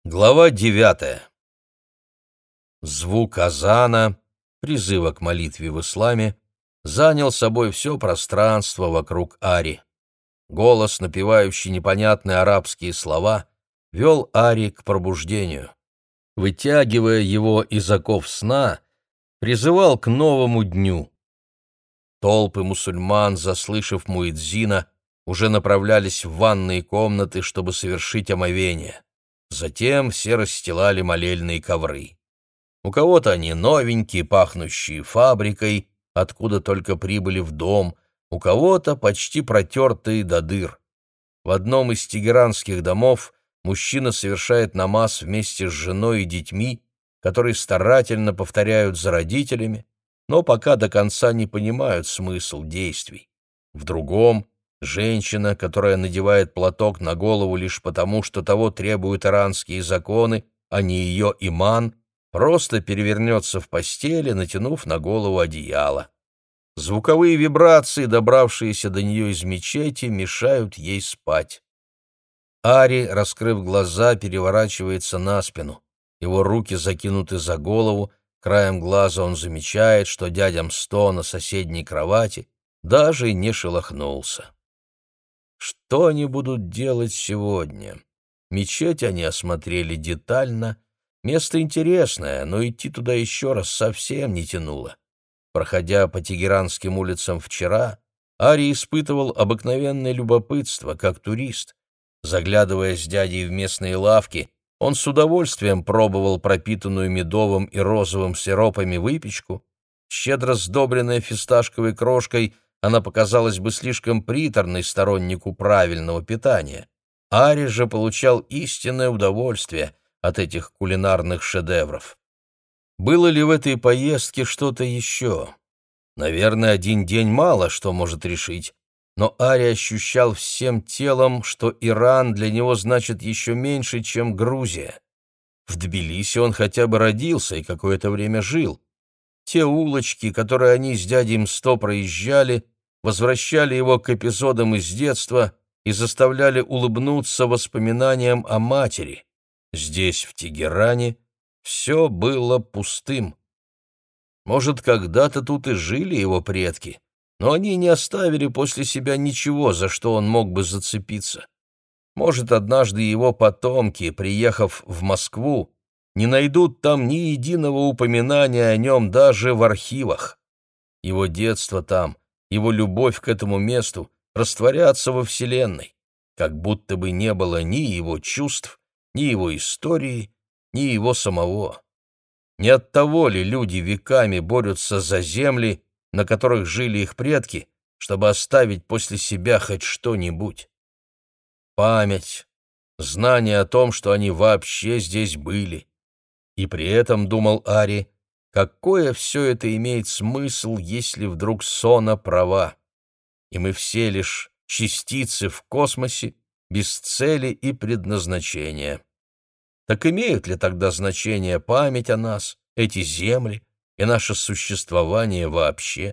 Глава 9. Звук азана, призыва к молитве в исламе, занял собой все пространство вокруг Ари. Голос, напевающий непонятные арабские слова, вел Ари к пробуждению. Вытягивая его из оков сна, призывал к новому дню. Толпы мусульман, заслышав муэдзина, уже направлялись в ванные комнаты, чтобы совершить омовение. Затем все расстилали молельные ковры. У кого-то они новенькие, пахнущие фабрикой, откуда только прибыли в дом, у кого-то почти протертые до дыр. В одном из тегеранских домов мужчина совершает намаз вместе с женой и детьми, которые старательно повторяют за родителями, но пока до конца не понимают смысл действий. В другом женщина, которая надевает платок на голову лишь потому, что того требуют иранские законы, а не ее иман, просто перевернется в постели, натянув на голову одеяло. Звуковые вибрации, добравшиеся до нее из мечети, мешают ей спать. Ари, раскрыв глаза, переворачивается на спину. Его руки закинуты за голову, краем глаза он замечает, что дядя Мсто на соседней кровати даже не шелохнулся. Что они будут делать сегодня? Мечеть они осмотрели детально. Место интересное, но идти туда еще раз совсем не тянуло. Проходя по тегеранским улицам вчера, Ари испытывал обыкновенное любопытство, как турист. Заглядывая с дядей в местные лавки, он с удовольствием пробовал пропитанную медовым и розовым сиропами выпечку. Щедро сдобренная фисташковой крошкой, она показалась бы слишком приторной стороннику правильного питания. Ари же получал истинное удовольствие от этих кулинарных шедевров. Было ли в этой поездке что-то еще? Наверное, один день мало что может решить, но Ари ощущал всем телом, что Иран для него значит еще меньше, чем Грузия. В Тбилиси он хотя бы родился и какое-то время жил. Те улочки, которые они с дядей Мсто проезжали, возвращали его к эпизодам из детства и заставляли улыбнуться воспоминаниям о матери. Здесь, в Тегеране, все было пустым. Может, когда-то тут и жили его предки, но они не оставили после себя ничего, за что он мог бы зацепиться. Может, однажды его потомки, приехав в Москву, не найдут там ни единого упоминания о нем даже в архивах. Его детство там, его любовь к этому месту растворятся во Вселенной, как будто бы не было ни его чувств, ни его истории, ни его самого. Не оттого ли люди веками борются за земли, на которых жили их предки, чтобы оставить после себя хоть что-нибудь? Память, знание о том, что они вообще здесь были. И при этом, думал Ари, какое все это имеет смысл, если вдруг Сона права, и мы все лишь частицы в космосе без цели и предназначения. Так имеют ли тогда значение память о нас, эти земли и наше существование вообще?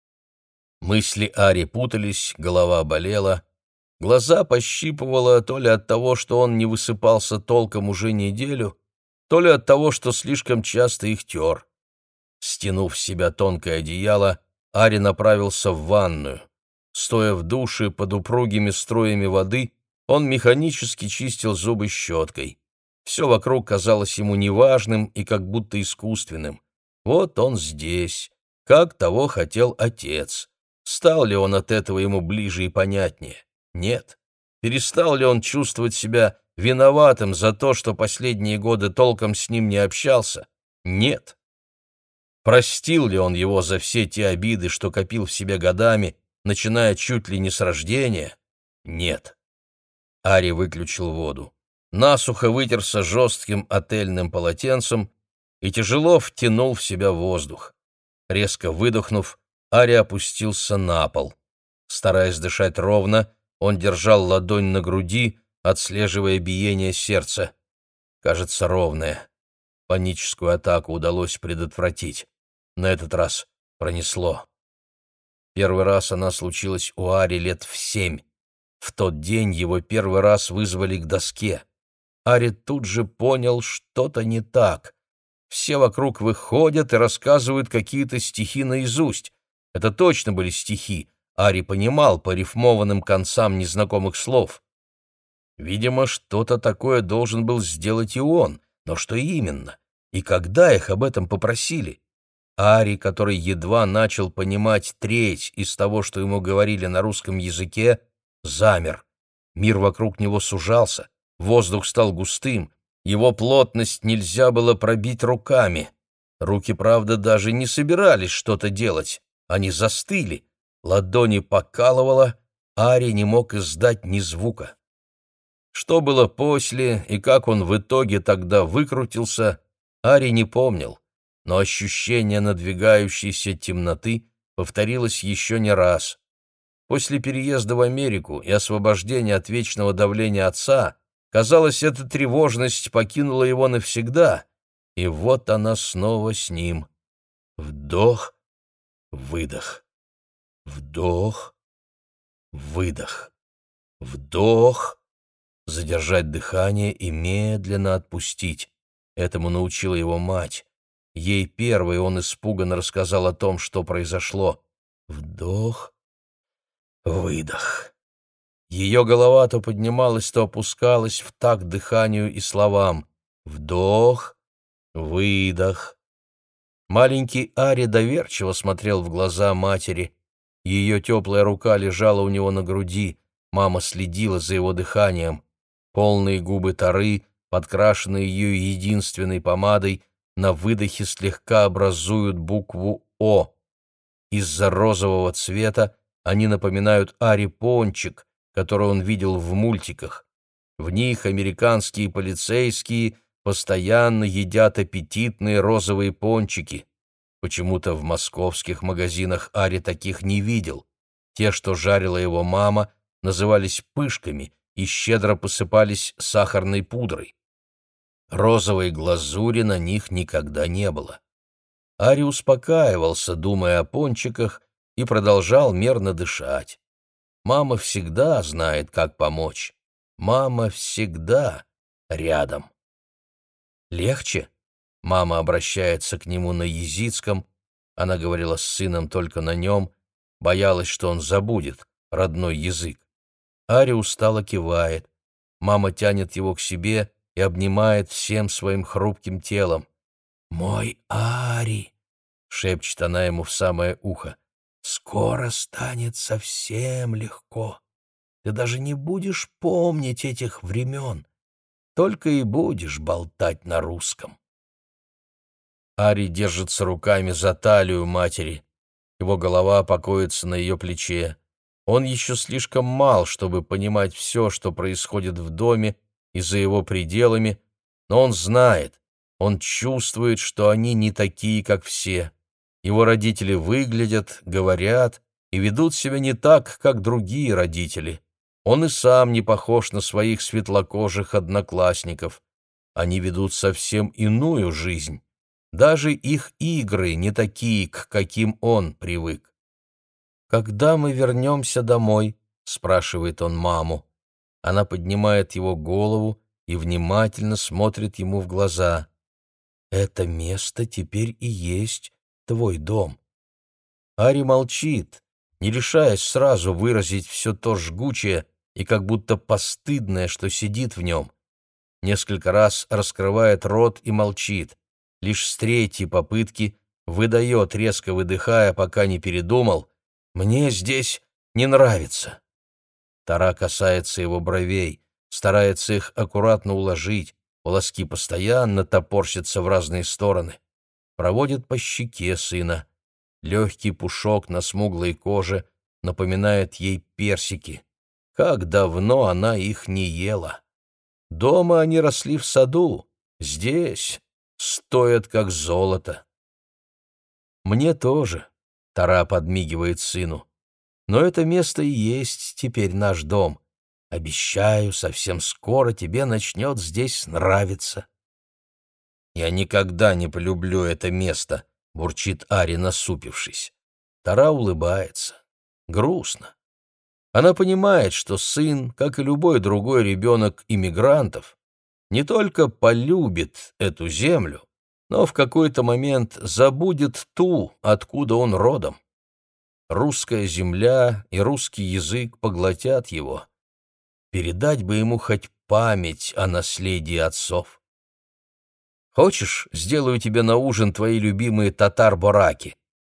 Мысли Ари путались, голова болела, глаза пощипывало то ли от того, что он не высыпался толком уже неделю, то ли от того, что слишком часто их тер. Стянув с себя тонкое одеяло, Ари направился в ванную. Стоя в душе под упругими струями воды, он механически чистил зубы щеткой. Все вокруг казалось ему неважным и как будто искусственным. Вот он здесь, как того хотел отец. Стал ли он от этого ему ближе и понятнее? Нет. Перестал ли он чувствовать себя виноватым за то, что последние годы толком с ним не общался? Нет. Простил ли он его за все те обиды, что копил в себе годами, начиная чуть ли не с рождения? Нет. Ари выключил воду, насухо вытерся жестким отельным полотенцем и тяжело втянул в себя воздух. Резко выдохнув, Ари опустился на пол. Стараясь дышать ровно, он держал ладонь на груди, отслеживая биение сердца. Кажется, ровное. Паническую атаку удалось предотвратить. На этот раз пронесло. Первый раз она случилась у Ари лет в 7. В тот день его первый раз вызвали к доске. Ари тут же понял, что-то не так. Все вокруг выходят и рассказывают какие-то стихи наизусть. Это точно были стихи, Ари понимал по рифмованным концам незнакомых слов. Видимо, что-то такое должен был сделать и он, но что именно? И когда их об этом попросили? Ари, который едва начал понимать треть из того, что ему говорили на русском языке, замер. Мир вокруг него сужался, воздух стал густым, его плотность нельзя было пробить руками. Руки, правда, даже не собирались что-то делать, они застыли, ладони покалывало, Ари не мог издать ни звука. Что было после и как он в итоге тогда выкрутился, Ари не помнил, но ощущение надвигающейся темноты повторилось еще не раз. После переезда в Америку и освобождения от вечного давления отца, казалось, эта тревожность покинула его навсегда, и вот она снова с ним. Вдох, выдох, вдох, выдох, вдох, задержать дыхание и медленно отпустить. Этому научила его мать. Ей первой он испуганно рассказал о том, что произошло. Вдох, выдох. Ее голова то поднималась, то опускалась в такт дыханию и словам. Вдох, выдох. Маленький Ари доверчиво смотрел в глаза матери. Ее теплая рука лежала у него на груди. Мама следила за его дыханием. Полные губы Тары, подкрашенные ее единственной помадой, на выдохе слегка образуют букву «О». Из-за розового цвета они напоминают Ари пончик, который он видел в мультиках. В них американские полицейские постоянно едят аппетитные розовые пончики. Почему-то в московских магазинах Ари таких не видел. Те, что жарила его мама, назывались пышками и щедро посыпались сахарной пудрой. Розовой глазури на них никогда не было. Ари успокаивался, думая о пончиках, и продолжал мерно дышать. Мама всегда знает, как помочь. Мама всегда рядом. «Легче?» Мама обращается к нему на езидском. Она говорила с сыном только на нем, боялась, что он забудет родной язык. Ари устало кивает. Мама тянет его к себе и обнимает всем своим хрупким телом. «Мой Ари!» — шепчет она ему в самое ухо. «Скоро станет совсем легко. Ты даже не будешь помнить этих времен, только и будешь болтать на русском». Ари держится руками за талию матери. Его голова покоится на ее плече. Он еще слишком мал, чтобы понимать все, что происходит в доме и за его пределами, но он знает, он чувствует, что они не такие, как все. Его родители выглядят, говорят и ведут себя не так, как другие родители. Он и сам не похож на своих светлокожих одноклассников. Они ведут совсем иную жизнь. Даже их игры не такие, к каким он привык. «Когда мы вернемся домой?» — спрашивает он маму. Она поднимает его голову и внимательно смотрит ему в глаза. «Это место теперь и есть твой дом». Ари молчит, не решаясь сразу выразить все то жгучее и как будто постыдное, что сидит в нем. Несколько раз раскрывает рот и молчит. Лишь с третьей попытки выдает, резко выдыхая, пока не передумал: «Мне здесь не нравится». Тара касается его бровей, старается их аккуратно уложить, волоски постоянно топорщатся в разные стороны. Проводит по щеке сына. Легкий пушок на смуглой коже напоминает ей персики. Как давно она их не ела. Дома они росли в саду, здесь стоят как золото. «Мне тоже», — Тара подмигивает сыну. «Но это место и есть теперь наш дом. Обещаю, совсем скоро тебе начнет здесь нравиться». «Я никогда не полюблю это место», — бурчит Ари, насупившись. Тара улыбается. Грустно. Она понимает, что сын, как и любой другой ребенок иммигрантов, не только полюбит эту землю, но в какой-то момент забудет ту, откуда он родом. Русская земля и русский язык поглотят его. Передать бы ему хоть память о наследии отцов. «Хочешь, сделаю тебе на ужин твои любимые татар-бораки?»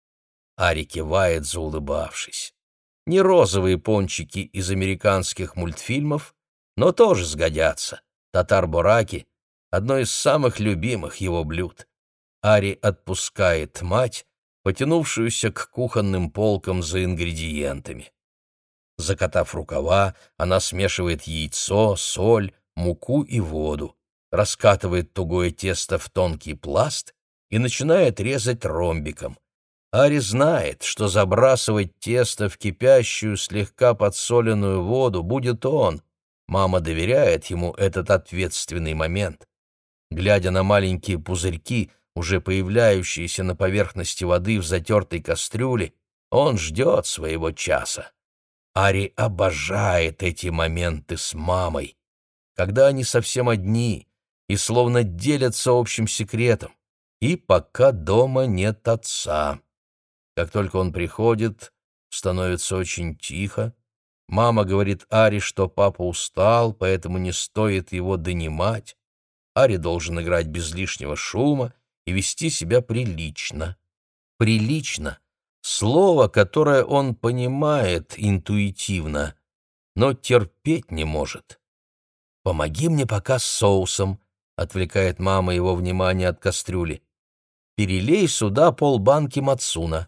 Ари кивает, заулыбавшись. Не розовые пончики из американских мультфильмов, но тоже сгодятся. Татар-бораки — одно из самых любимых его блюд. Ари отпускает мать, потянувшуюся к кухонным полкам за ингредиентами. Закатав рукава, она смешивает яйцо, соль, муку и воду, раскатывает тугое тесто в тонкий пласт и начинает резать ромбиком. Ари знает, что забрасывать тесто в кипящую, слегка подсоленную воду будет он. Мама доверяет ему этот ответственный момент. Глядя на маленькие пузырьки, уже появляющиеся на поверхности воды в затертой кастрюле, он ждет своего часа. Ари обожает эти моменты с мамой, когда они совсем одни и словно делятся общим секретом, и пока дома нет отца. Как только он приходит, становится очень тихо. Мама говорит Ари, что папа устал, поэтому не стоит его донимать. Ари должен играть без лишнего шума и вести себя прилично. Прилично — слово, которое он понимает интуитивно, но терпеть не может. «Помоги мне пока с соусом», — отвлекает мама его внимание от кастрюли. «Перелей сюда полбанки мацуна».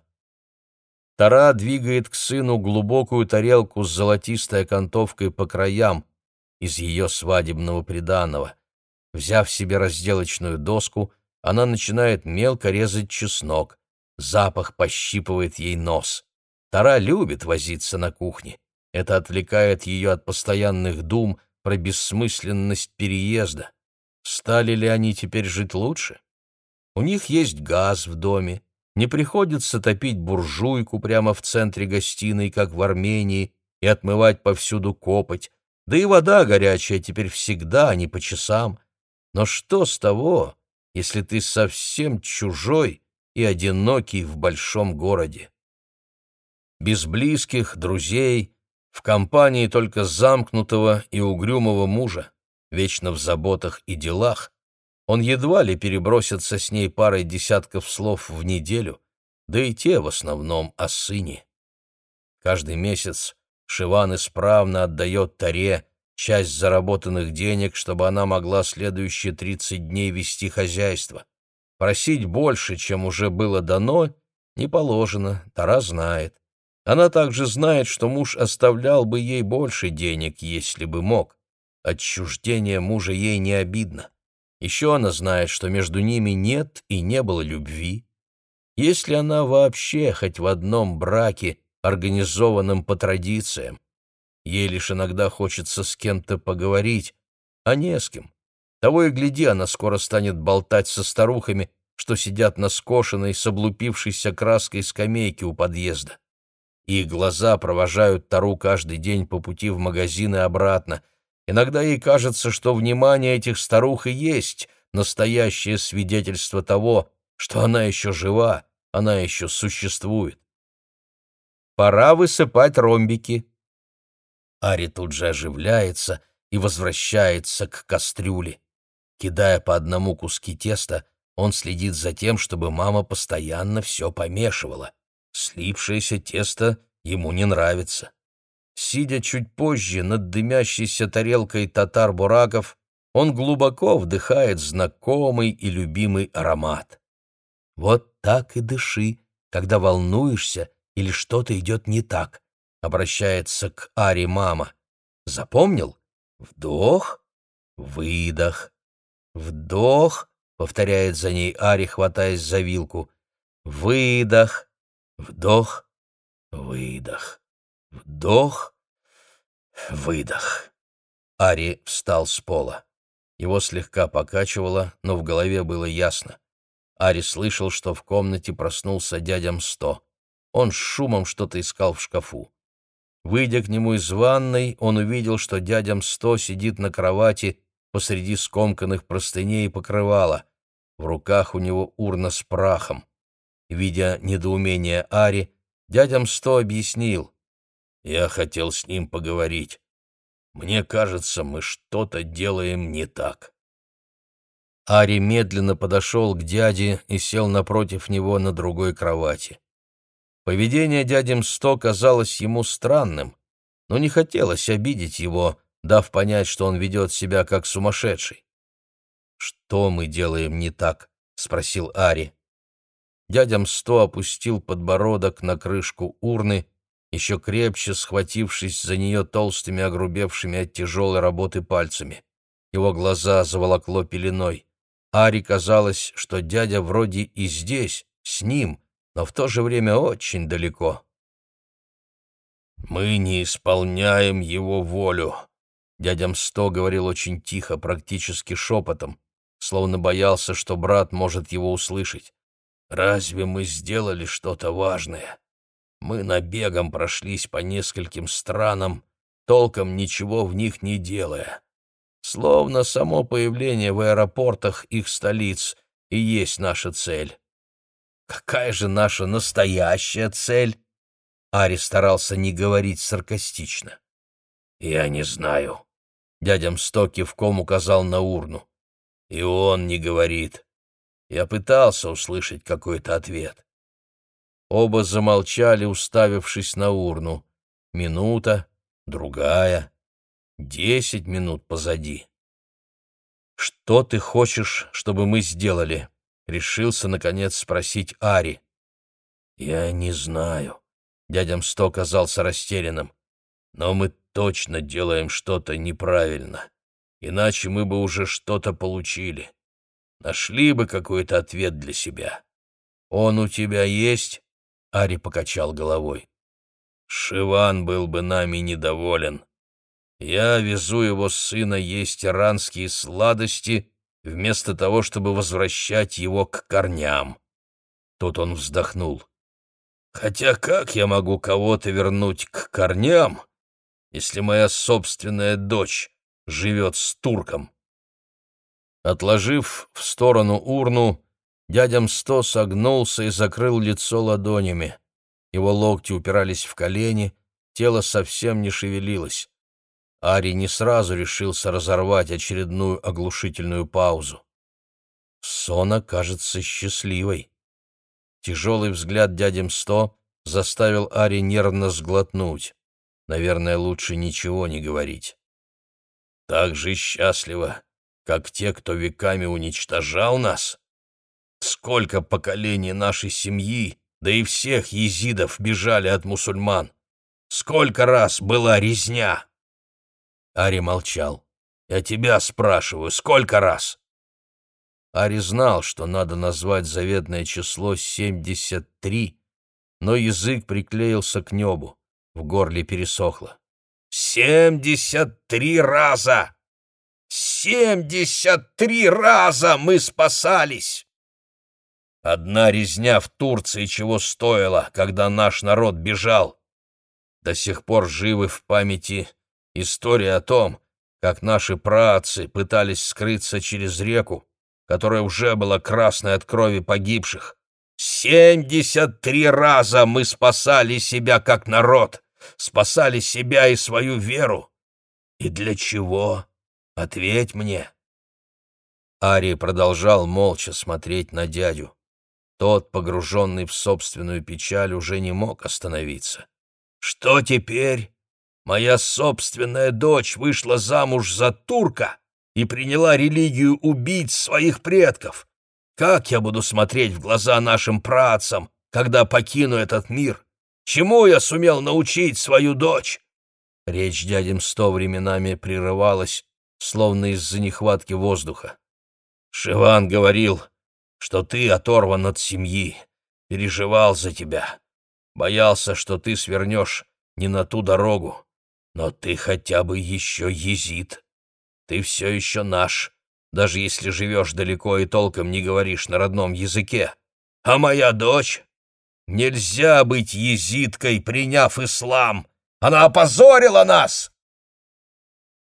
Тара двигает к сыну глубокую тарелку с золотистой окантовкой по краям из ее свадебного приданого. Взяв себе разделочную доску, она начинает мелко резать чеснок. Запах пощипывает ей нос. Тара любит возиться на кухне. Это отвлекает ее от постоянных дум про бессмысленность переезда. Стали ли они теперь жить лучше? У них есть газ в доме. Не приходится топить буржуйку прямо в центре гостиной, как в Армении, и отмывать повсюду копоть. Да и вода горячая теперь всегда, а не по часам. Но что с того, если ты совсем чужой и одинокий в большом городе? Без близких, друзей, в компании только замкнутого и угрюмого мужа, вечно в заботах и делах, он едва ли перебросится с ней парой десятков слов в неделю, да и те в основном о сыне. Каждый месяц Шиван исправно отдает Таре часть заработанных денег, чтобы она могла следующие 30 дней вести хозяйство. Просить больше, чем уже было дано, не положено, Тара знает. Она также знает, что муж оставлял бы ей больше денег, если бы мог. Отчуждение мужа ей не обидно. Еще она знает, что между ними нет и не было любви. Если она вообще хоть в одном браке, организованном по традициям, ей лишь иногда хочется с кем-то поговорить, а не с кем. Того и гляди, она скоро станет болтать со старухами, что сидят на скошенной с облупившейся краской скамейке у подъезда. Их глаза провожают Тару каждый день по пути в магазин и обратно. Иногда ей кажется, что внимание этих старух и есть настоящее свидетельство того, что она еще жива, она еще существует. «Пора высыпать ромбики». Ари тут же оживляется и возвращается к кастрюле. Кидая по одному куски теста, он следит за тем, чтобы мама постоянно все помешивала. Слипшееся тесто ему не нравится. Сидя чуть позже над дымящейся тарелкой татар-бураков, он глубоко вдыхает знакомый и любимый аромат. «Вот так и дыши, когда волнуешься или что-то идет не так», — обращается к Ари мама. «Запомнил? Вдох, выдох, вдох», — повторяет за ней Ари, хватаясь за вилку. «Выдох, вдох, выдох, вдох, выдох». Ари встал с пола. Его слегка покачивало, но в голове было ясно. Ари слышал, что в комнате проснулся дядя Мсто. Он с шумом что-то искал в шкафу. Выйдя к нему из ванной, он увидел, что дядя Мсто сидит на кровати посреди скомканных простыней и покрывала. В руках у него урна с прахом. Видя недоумение Ари, дядя Мсто объяснил: «Я хотел с ним поговорить. Мне кажется, мы что-то делаем не так». Ари медленно подошел к дяде и сел напротив него на другой кровати. Поведение дяди Мсто казалось ему странным, но не хотелось обидеть его, дав понять, что он ведет себя как сумасшедший. «Что мы делаем не так?» — спросил Ари. Дядя Мсто опустил подбородок на крышку урны, еще крепче схватившись за нее толстыми, огрубевшими от тяжелой работы пальцами. Его глаза заволокло пеленой. Ари казалось, что дядя вроде и здесь, с ним, но в то же время очень далеко. «Мы не исполняем его волю», — дядя Мсто говорил очень тихо, практически шепотом, словно боялся, что брат может его услышать. «Разве мы сделали что-то важное? Мы набегом прошлись по нескольким странам, толком ничего в них не делая. Словно само появление в аэропортах их столиц и есть наша цель». «Какая же наша настоящая цель?» Ари старался не говорить саркастично. «Я не знаю». Дядя Мсто кивком указал на урну. «И он не говорит. Я пытался услышать какой-то ответ». Оба замолчали, уставившись на урну. Минута, другая, 10 минут позади. «Что ты хочешь, чтобы мы сделали?» — решился, наконец, спросить Ари. «Я не знаю». Дядя Мсто казался растерянным. «Но мы точно делаем что-то неправильно. Иначе мы бы уже что-то получили. Нашли бы какой-то ответ для себя. Он у тебя есть?» Ари покачал головой. «Шиван был бы нами недоволен. Я везу его сына есть иранские сладости вместо того, чтобы возвращать его к корням». Тут он вздохнул. «Хотя как я могу кого-то вернуть к корням, если моя собственная дочь живет с турком?» Отложив в сторону урну, дядя Мсто согнулся и закрыл лицо ладонями. Его локти упирались в колени, тело совсем не шевелилось. Ари не сразу решился разорвать очередную оглушительную паузу. Сона кажется счастливой. Тяжелый взгляд дяди Мсто заставил Ари нервно сглотнуть. Наверное, лучше ничего не говорить. «Так же счастливо, как те, кто веками уничтожал нас? Сколько поколений нашей семьи, да и всех езидов бежали от мусульман? Сколько раз была резня?» Ари молчал. «Я тебя спрашиваю, сколько раз?» Ари знал, что надо назвать заветное число 73, но язык приклеился к небу, в горле пересохло. 73 раза! 73 раза мы спасались! Одна резня в Турции чего стоила, когда наш народ бежал. До сих пор живы в памяти история о том, как наши праотцы пытались скрыться через реку, которая уже была красной от крови погибших. 73 раза мы спасали себя как народ, спасали себя и свою веру. И для чего? Ответь мне. Ари продолжал молча смотреть на дядю. Тот, погруженный в собственную печаль, уже не мог остановиться. «Что теперь? Моя собственная дочь вышла замуж за турка и приняла религию убийц своих предков. Как я буду смотреть в глаза нашим праотцам, когда покину этот мир? Чему я сумел научить свою дочь?» Речь дяди Мсто временами прерывалась, словно из-за нехватки воздуха. «Шиван говорил, что ты оторван от семьи, переживал за тебя, боялся, что ты свернешь не на ту дорогу, но ты хотя бы еще езид. Ты все еще наш, даже если живешь далеко и толком не говоришь на родном языке. А моя дочь? Нельзя быть езидкой, приняв ислам. Она опозорила нас!»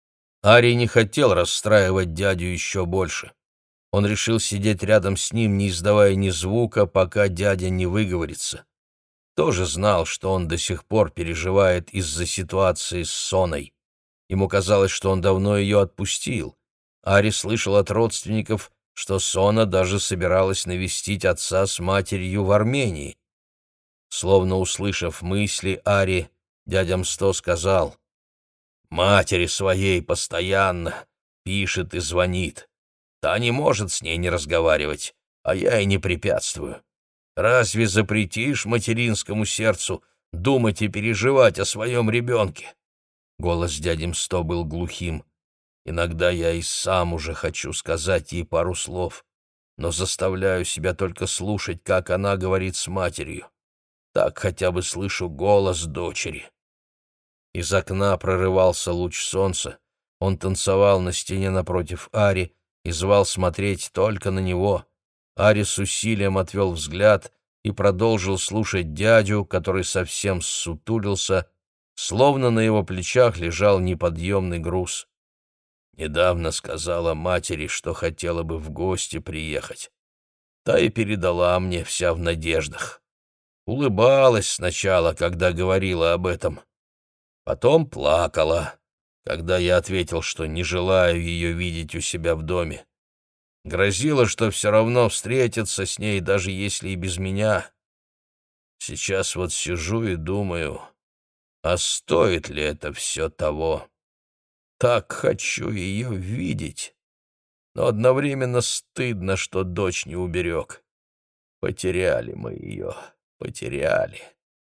Ари не хотел расстраивать дядю еще больше. Он решил сидеть рядом с ним, не издавая ни звука, пока дядя не выговорится. Тоже знал, что он до сих пор переживает из-за ситуации с Соной. Ему казалось, что он давно ее отпустил. Ари слышал от родственников, что Сона даже собиралась навестить отца с матерью в Армении. Словно услышав мысли Ари, дядя Мсто сказал: «Матери своей постоянно пишет и звонит. Та не может с ней не разговаривать, а я и не препятствую. Разве запретишь материнскому сердцу думать и переживать о своем ребенке?» Голос дяди Мсто был глухим. «Иногда я и сам уже хочу сказать ей пару слов, но заставляю себя только слушать, как она говорит с матерью. Так хотя бы слышу голос дочери». Из окна прорывался луч солнца. Он танцевал на стене напротив Ари и звал смотреть только на него. Ари с усилием отвел взгляд и продолжил слушать дядю, который совсем ссутулился, словно на его плечах лежал неподъемный груз. «Недавно сказала матери, что хотела бы в гости приехать. Та и передала мне, вся в надеждах. Улыбалась сначала, когда говорила об этом. Потом плакала, когда я ответил, что не желаю ее видеть у себя в доме. Грозила, что все равно встретится с ней, даже если и без меня. Сейчас вот сижу и думаю, а стоит ли это все того? Так хочу ее видеть, но одновременно стыдно, что дочь не уберег. Потеряли мы ее, потеряли».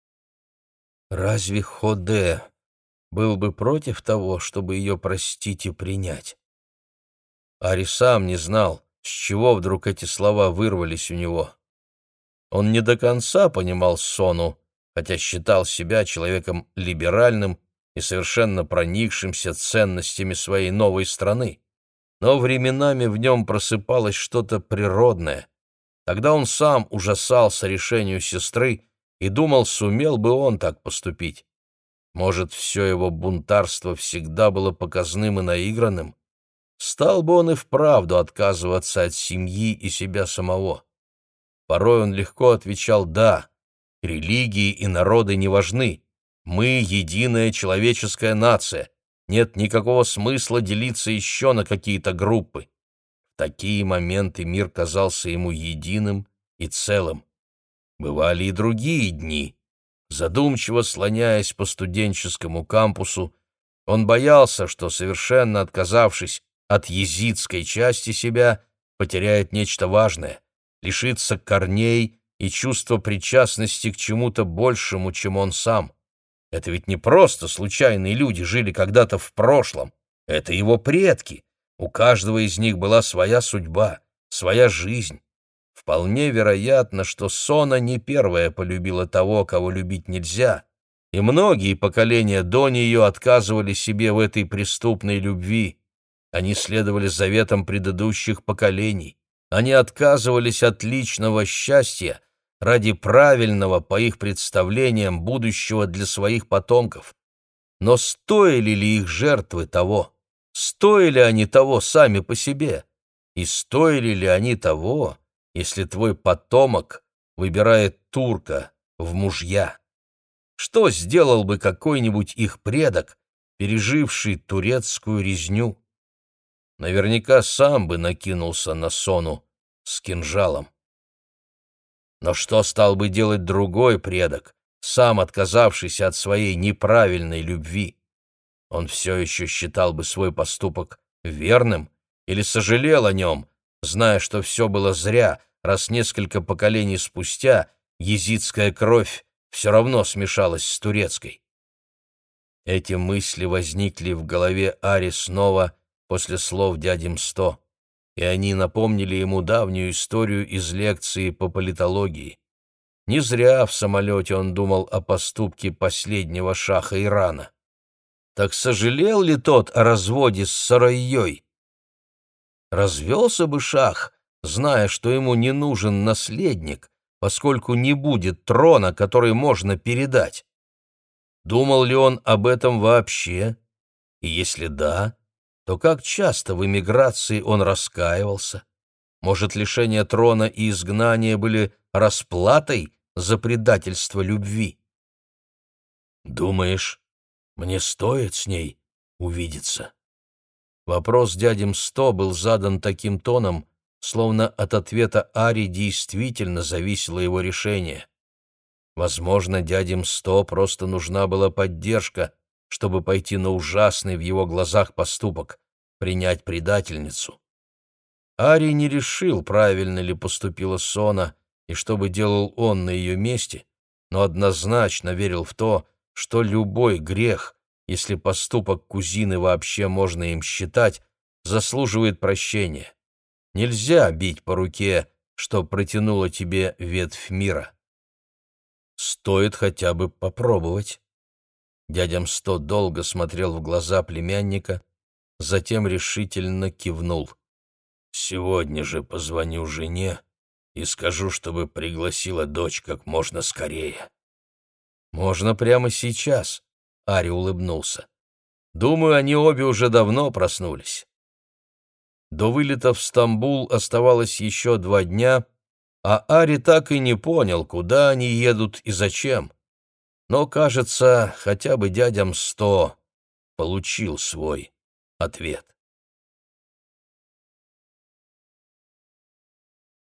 Разве Ходе был бы против того, чтобы ее простить и принять? Ари сам не знал, с чего вдруг эти слова вырвались у него. Он не до конца понимал Сону, хотя считал себя человеком либеральным и совершенно проникшимся ценностями своей новой страны. Но временами в нем просыпалось что-то природное. Тогда он сам ужасался решению сестры и думал, сумел бы он так поступить. Может, все его бунтарство всегда было показным и наигранным? Стал бы он и вправду отказываться от семьи и себя самого? Порой он легко отвечал «да». Религии и народы не важны. Мы — единая человеческая нация. Нет никакого смысла делиться еще на какие-то группы. В такие моменты мир казался ему единым и целым. Бывали и другие дни. Задумчиво слоняясь по студенческому кампусу, он боялся, что, совершенно отказавшись от езидской части себя, потеряет нечто важное, лишится корней и чувства причастности к чему-то большему, чем он сам. Это ведь не просто случайные люди жили когда-то в прошлом, это его предки. У каждого из них была своя судьба, своя жизнь. Вполне вероятно, что Сона не первая полюбила того, кого любить нельзя, и многие поколения до нее отказывали себе в этой преступной любви. Они следовали заветам предыдущих поколений. Они отказывались от личного счастья ради правильного, по их представлениям, будущего для своих потомков. Но стоили ли их жертвы того? Стоили они того сами по себе? И стоили ли они того, если твой потомок выбирает турка в мужья? Что сделал бы какой-нибудь их предок, переживший турецкую резню? Наверняка сам бы накинулся на Сону с кинжалом. Но что стал бы делать другой предок, сам отказавшийся от своей неправильной любви? Он все еще считал бы свой поступок верным или сожалел о нем, зная, что все было зря, раз несколько поколений спустя езидская кровь все равно смешалась с турецкой? Эти мысли возникли в голове Ари снова после слов дяди Мсто, и они напомнили ему давнюю историю из лекции по политологии. Не зря в самолете он думал о поступке последнего шаха Ирана. Так сожалел ли тот о разводе с Сарайей? Развелся бы шах, зная, что ему не нужен наследник, поскольку не будет трона, который можно передать. Думал ли он об этом вообще? И если да, то как часто в эмиграции он раскаивался? Может, лишение трона и изгнание были расплатой за предательство любви? «Думаешь, мне стоит с ней увидеться?» Вопрос дяди Мсто был задан таким тоном, словно от ответа Ари действительно зависело его решение. Возможно, дяде Мсто просто нужна была поддержка, чтобы пойти на ужасный в его глазах поступок — принять предательницу. Ари не решил, правильно ли поступила Сона и что бы делал он на ее месте, но однозначно верил в то, что любой грех, если поступок кузины вообще можно им считать, заслуживает прощения. Нельзя бить по руке, что протянула тебе ветвь мира. Стоит хотя бы попробовать. Дядя Мсто долго смотрел в глаза племянника, затем решительно кивнул. «Сегодня же позвоню жене и скажу, чтобы пригласила дочь как можно скорее». «Можно прямо сейчас», — Ари улыбнулся. «Думаю, они обе уже давно проснулись». До вылета в Стамбул оставалось еще 2 дня, а Ари так и не понял, куда они едут и зачем. Но, кажется, хотя бы дядя Мсто получил свой ответ.